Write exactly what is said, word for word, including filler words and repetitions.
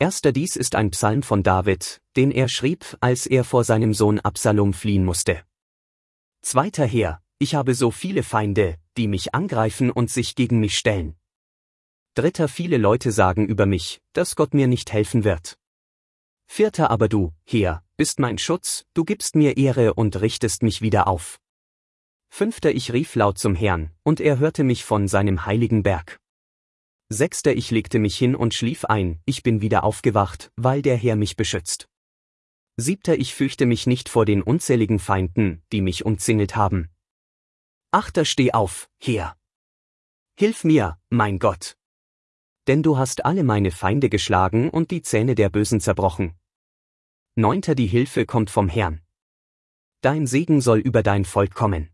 Erster Dies ist ein Psalm von David, den er schrieb, als er vor seinem Sohn Absalom fliehen musste. Zweiter Herr, ich habe so viele Feinde, die mich angreifen und sich gegen mich stellen. Dritter viele Leute sagen über mich, dass Gott mir nicht helfen wird. Vierter aber du, Herr, bist mein Schutz, du gibst mir Ehre und richtest mich wieder auf. Fünfter ich rief laut zum Herrn, und er hörte mich von seinem heiligen Berg. Sechster ich legte mich hin und schlief ein, ich bin wieder aufgewacht, weil der Herr mich beschützt. Siebter ich fürchte mich nicht vor den unzähligen Feinden, die mich umzingelt haben. Achter steh auf, Herr. Hilf mir, mein Gott. Denn du hast alle meine Feinde geschlagen und die Zähne der Bösen zerbrochen. Neunter die Hilfe kommt vom Herrn. Dein Segen soll über dein Volk kommen.